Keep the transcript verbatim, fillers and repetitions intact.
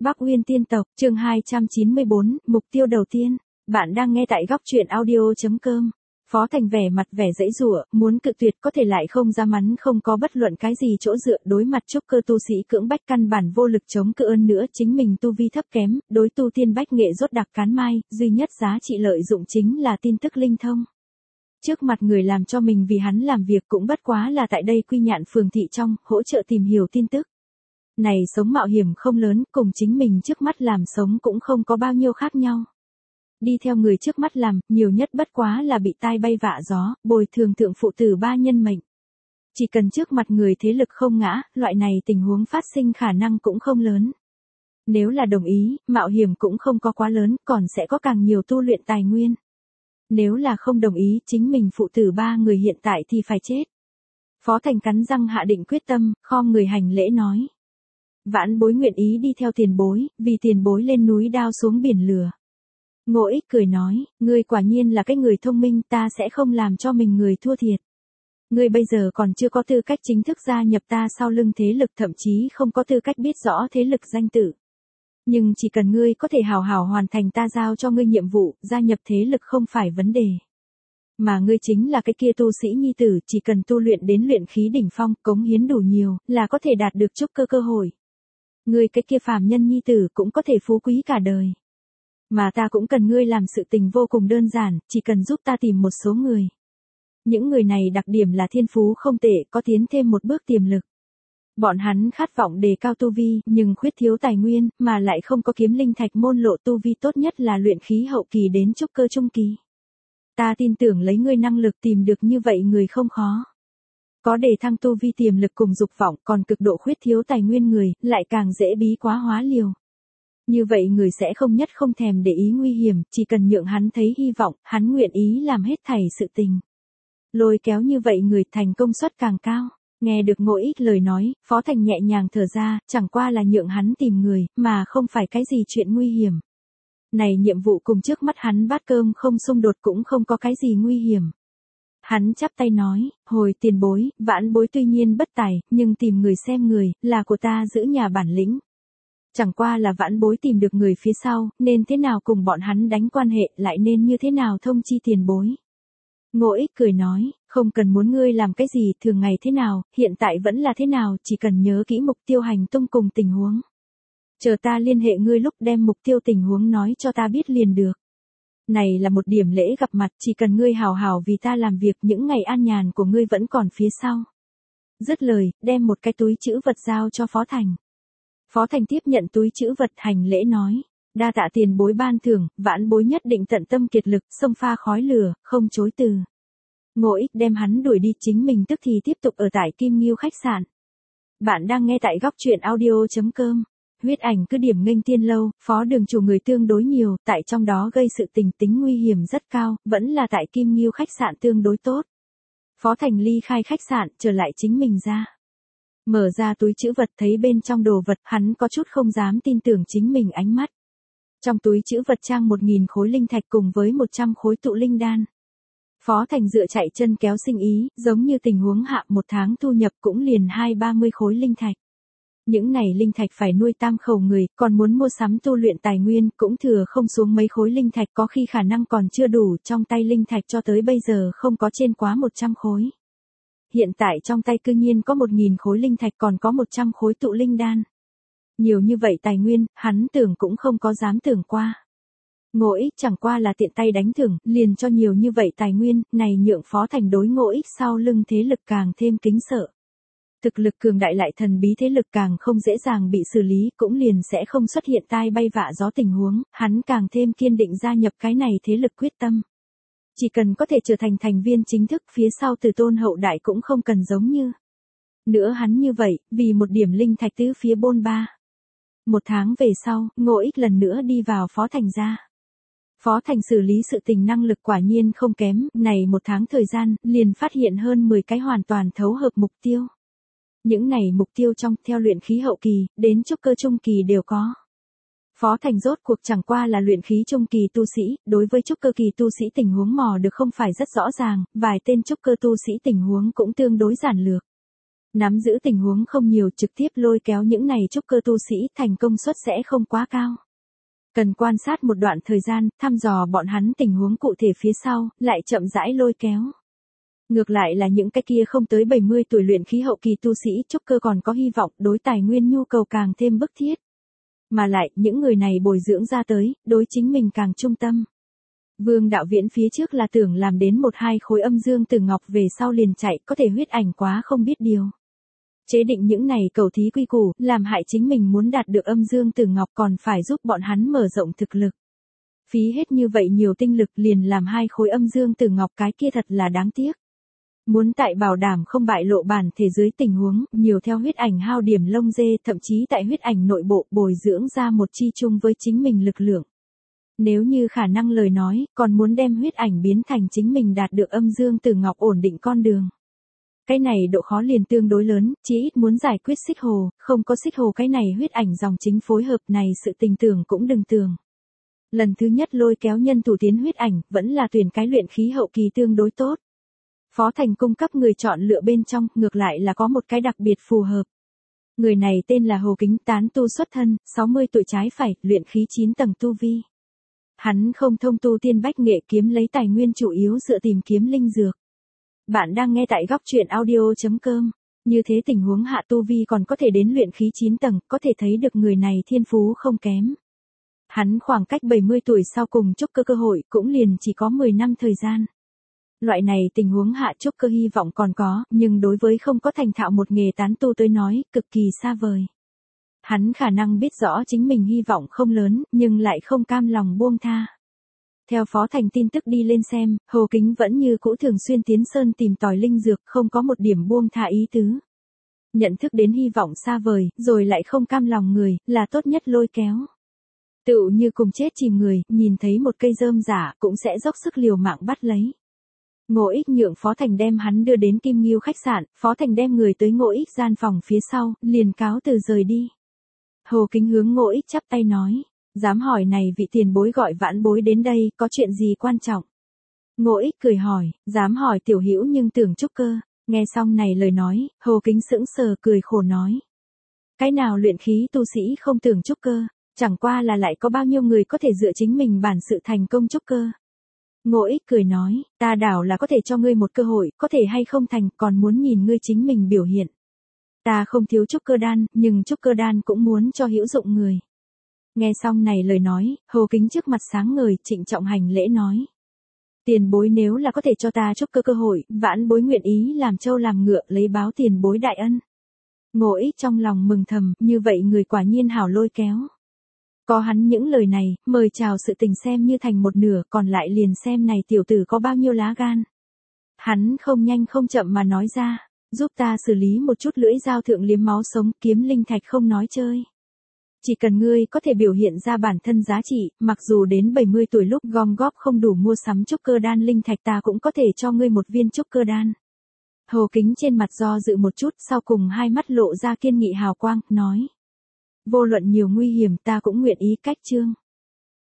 Bắc Uyên tiên tộc, chương hai trăm chín mươi bốn, mục tiêu đầu tiên. Bạn đang nghe tại góc truyện audio chấm com. Phó Thành vẻ mặt vẻ giãy giụa, muốn cự tuyệt có thể lại không ra mắn, không có bất luận cái gì chỗ dựa, đối mặt trúc cơ tu sĩ cưỡng bách căn bản vô lực chống cự, ơn nữa chính mình tu vi thấp kém, đối tu tiên bách nghệ rốt đặc cán mai, duy nhất giá trị lợi dụng chính là tin tức linh thông. Trước mặt người làm cho mình vì hắn làm việc cũng bất quá là tại đây Quy Nhạn phường thị trong, hỗ trợ tìm hiểu tin tức. Này sống mạo hiểm không lớn, cùng chính mình trước mắt làm sống cũng không có bao nhiêu khác nhau. Đi theo người trước mắt làm, nhiều nhất bất quá là bị tai bay vạ gió, bồi thường thượng phụ tử ba nhân mệnh. Chỉ cần trước mặt người thế lực không ngã, loại này tình huống phát sinh khả năng cũng không lớn. Nếu là đồng ý, mạo hiểm cũng không có quá lớn, còn sẽ có càng nhiều tu luyện tài nguyên. Nếu là không đồng ý, chính mình phụ tử ba người hiện tại thì phải chết. Phó Thành cắn răng hạ định quyết tâm, khom người hành lễ nói. Vãn bối nguyện ý đi theo tiền bối, vì tiền bối lên núi đao xuống biển lửa. Ngộ Ích cười nói, ngươi quả nhiên là cái người thông minh, ta sẽ không làm cho mình người thua thiệt. Ngươi bây giờ còn chưa có tư cách chính thức gia nhập ta sau lưng thế lực, thậm chí không có tư cách biết rõ thế lực danh tự. Nhưng chỉ cần ngươi có thể hào hào hoàn thành ta giao cho ngươi nhiệm vụ, gia nhập thế lực không phải vấn đề. Mà ngươi chính là cái kia tu sĩ nhi tử, chỉ cần tu luyện đến luyện khí đỉnh phong, cống hiến đủ nhiều, là có thể đạt được trúc cơ cơ hội. Ngươi cái kia phàm nhân nhi tử cũng có thể phú quý cả đời. Mà ta cũng cần ngươi làm sự tình vô cùng đơn giản, chỉ cần giúp ta tìm một số người. Những người này đặc điểm là thiên phú không tệ, có tiến thêm một bước tiềm lực. Bọn hắn khát vọng đề cao tu vi, nhưng khuyết thiếu tài nguyên, mà lại không có kiếm linh thạch môn lộ, tu vi tốt nhất là luyện khí hậu kỳ đến trúc cơ trung kỳ. Ta tin tưởng lấy ngươi năng lực tìm được như vậy người không khó. Có đề thăng tu vi tiềm lực cùng dục vọng, còn cực độ khuyết thiếu tài nguyên người, lại càng dễ bí quá hóa liều. Như vậy người sẽ không nhất không thèm để ý nguy hiểm, chỉ cần nhượng hắn thấy hy vọng, hắn nguyện ý làm hết thảy sự tình. Lôi kéo như vậy người thành công suất càng cao. Nghe được Ngộ Ích lời nói, Phó Thành nhẹ nhàng thở ra, chẳng qua là nhượng hắn tìm người, mà không phải cái gì chuyện nguy hiểm. Này nhiệm vụ cùng trước mắt hắn bát cơm không xung đột, cũng không có cái gì nguy hiểm. Hắn chắp tay nói, hồi tiền bối, vãn bối tuy nhiên bất tài, nhưng tìm người xem người, là của ta giữ nhà bản lĩnh. Chẳng qua là vãn bối tìm được người phía sau, nên thế nào cùng bọn hắn đánh quan hệ, lại nên như thế nào thông chi tiền bối. Ngộ Ích cười nói, không cần muốn ngươi làm cái gì, thường ngày thế nào, hiện tại vẫn là thế nào, chỉ cần nhớ kỹ mục tiêu hành tung cùng tình huống. Chờ ta liên hệ ngươi lúc đem mục tiêu tình huống nói cho ta biết liền được. Này là một điểm lễ gặp mặt, chỉ cần ngươi hào hào vì ta làm việc, những ngày an nhàn của ngươi vẫn còn phía sau. Dứt lời, đem một cái túi trữ vật giao cho Phó Thành. Phó Thành tiếp nhận túi trữ vật hành lễ nói, đa tạ tiền bối ban thưởng, vãn bối nhất định tận tâm kiệt lực, xông pha khói lửa, không chối từ. Ngộ Ích đem hắn đuổi đi, chính mình tức thì tiếp tục ở tại Kim Ngưu khách sạn. Bạn đang nghe tại góc truyện audio chấm com. Huyết Ảnh cứ điểm nghênh tiên lâu, phó đường chủ người tương đối nhiều, tại trong đó gây sự tình tính nguy hiểm rất cao, vẫn là tại Kim Ngưu khách sạn tương đối tốt. Phó Thành ly khai khách sạn, trở lại chính mình ra. Mở ra túi trữ vật, thấy bên trong đồ vật, hắn có chút không dám tin tưởng chính mình ánh mắt. Trong túi trữ vật trang một nghìn khối linh thạch cùng với một trăm khối tụ linh đan. Phó Thành dựa chạy chân kéo sinh ý, giống như tình huống hạ một tháng thu nhập cũng liền hai ba mươi khối linh thạch. Những này linh thạch phải nuôi tam khẩu người, còn muốn mua sắm tu luyện tài nguyên, cũng thừa không xuống mấy khối linh thạch, có khi khả năng còn chưa đủ, trong tay linh thạch cho tới bây giờ không có trên quá một trăm khối. Hiện tại trong tay cư nhiên có một nghìn khối linh thạch, còn có một trăm khối tụ linh đan. Nhiều như vậy tài nguyên, hắn tưởng cũng không có dám tưởng qua. Ngộ Ích chẳng qua là tiện tay đánh thưởng, liền cho nhiều như vậy tài nguyên, này nhượng Phó Thành đối Ngộ Ích sau lưng thế lực càng thêm kính sợ. Thực lực cường đại lại thần bí thế lực càng không dễ dàng bị xử lý, cũng liền sẽ không xuất hiện tai bay vạ gió tình huống, hắn càng thêm kiên định gia nhập cái này thế lực quyết tâm. Chỉ cần có thể trở thành thành viên chính thức, phía sau từ tôn hậu đại cũng không cần giống như. Nữa hắn như vậy, vì một điểm linh thạch tứ phía bôn ba. Một tháng về sau, Ngộ Ích lần nữa đi vào Phó Thành ra. Phó Thành xử lý sự tình năng lực quả nhiên không kém, này một tháng thời gian, liền phát hiện hơn mười cái hoàn toàn thấu hợp mục tiêu. Những này mục tiêu trong, theo luyện khí hậu kỳ, đến trúc cơ trung kỳ đều có. Phó Thành rốt cuộc chẳng qua là luyện khí trung kỳ tu sĩ, đối với trúc cơ kỳ tu sĩ tình huống mò được không phải rất rõ ràng, vài tên trúc cơ tu sĩ tình huống cũng tương đối giản lược. Nắm giữ tình huống không nhiều, trực tiếp lôi kéo những này trúc cơ tu sĩ thành công suất sẽ không quá cao. Cần quan sát một đoạn thời gian, thăm dò bọn hắn tình huống cụ thể phía sau, lại chậm rãi lôi kéo. Ngược lại là những cái kia không tới bảy mươi tuổi luyện khí hậu kỳ tu sĩ trúc cơ còn có hy vọng, đối tài nguyên nhu cầu càng thêm bức thiết. Mà lại, những người này bồi dưỡng ra tới, đối chính mình càng trung tâm. Vương đạo viễn phía trước là tưởng làm đến một hai khối âm dương từ ngọc về sau liền chạy, có thể huyết ảnh quá không biết điều. Chế định những này cầu thí quy củ, làm hại chính mình muốn đạt được âm dương từ ngọc còn phải giúp bọn hắn mở rộng thực lực. Phí hết như vậy nhiều tinh lực liền làm hai khối âm dương từ ngọc, cái kia thật là đáng tiếc. Muốn tại bảo đảm không bại lộ bản thể dưới tình huống, nhiều theo huyết ảnh hao điểm lông dê, thậm chí tại huyết ảnh nội bộ bồi dưỡng ra một chi chung với chính mình lực lượng. Nếu như khả năng lời nói, còn muốn đem huyết ảnh biến thành chính mình đạt được âm dương từ ngọc ổn định con đường. Cái này độ khó liền tương đối lớn, chí ít muốn giải quyết xích hồ, không có xích hồ cái này huyết ảnh dòng chính phối hợp này sự tình tưởng cũng đừng tưởng. Lần thứ nhất lôi kéo nhân thủ tiến huyết ảnh, vẫn là tuyển cái luyện khí hậu kỳ tương đối tốt. Phó Thành cung cấp người chọn lựa bên trong, ngược lại là có một cái đặc biệt phù hợp. Người này tên là Hồ Kính, tán tu xuất thân, sáu mươi tuổi trái phải, luyện khí chín tầng tu vi. Hắn không thông tu tiên bách nghệ, kiếm lấy tài nguyên chủ yếu dựa tìm kiếm linh dược. Bạn đang nghe tại góc truyện audio chấm com. Như thế tình huống hạ tu vi còn có thể đến luyện khí chín tầng, có thể thấy được người này thiên phú không kém. Hắn khoảng cách bảy mươi tuổi sau cùng trúc cơ cơ hội cũng liền chỉ có mười năm thời gian. Loại này tình huống hạ trúc cơ hy vọng còn có, nhưng đối với không có thành thạo một nghề tán tu tới nói, cực kỳ xa vời. Hắn khả năng biết rõ chính mình hy vọng không lớn, nhưng lại không cam lòng buông tha. Theo Phó Thành tin tức đi lên xem, Hồ Kính vẫn như cũ thường xuyên tiến sơn tìm tòi linh dược, không có một điểm buông tha ý tứ. Nhận thức đến hy vọng xa vời, rồi lại không cam lòng người, là tốt nhất lôi kéo. Tựu như cùng chết chìm người, nhìn thấy một cây rơm giả, cũng sẽ dốc sức liều mạng bắt lấy. Ngô Ích nhượng Phó Thành đem hắn đưa đến Kim Ngưu khách sạn, Phó Thành đem người tới Ngô Ích gian phòng phía sau, liền cáo từ rời đi. Hồ Kính hướng Ngô Ích chắp tay nói, dám hỏi này vị tiền bối gọi vãn bối đến đây, có chuyện gì quan trọng? Ngô Ích cười hỏi, dám hỏi tiểu hữu nhưng tưởng trúc cơ. Nghe xong này lời nói, Hồ Kính sững sờ cười khổ nói. Cái nào luyện khí tu sĩ không tưởng trúc cơ, chẳng qua là lại có bao nhiêu người có thể dựa chính mình bản sự thành công trúc cơ. Ngô Ích cười nói, ta đảo là có thể cho ngươi một cơ hội, có thể hay không thành, còn muốn nhìn ngươi chính mình biểu hiện. Ta không thiếu trúc cơ đan, nhưng trúc cơ đan cũng muốn cho hữu dụng người. Nghe xong này lời nói, Hồ Kính trước mặt sáng ngời, trịnh trọng hành lễ nói. Tiền bối nếu là có thể cho ta trúc cơ cơ hội, vãn bối nguyện ý làm trâu làm ngựa lấy báo tiền bối đại ân. Ngô Ích trong lòng mừng thầm, như vậy người quả nhiên hảo lôi kéo. Có hắn những lời này, mời chào sự tình xem như thành một nửa, còn lại liền xem này tiểu tử có bao nhiêu lá gan. Hắn không nhanh không chậm mà nói ra, giúp ta xử lý một chút lưỡi dao thượng liếm máu sống, kiếm linh thạch không nói chơi. Chỉ cần ngươi có thể biểu hiện ra bản thân giá trị, mặc dù đến bảy mươi tuổi lúc gom góp không đủ mua sắm trúc cơ đan linh thạch ta cũng có thể cho ngươi một viên trúc cơ đan. Hồ Kính trên mặt do dự một chút, sau cùng hai mắt lộ ra kiên nghị hào quang, nói. Vô luận nhiều nguy hiểm ta cũng nguyện ý cách chương.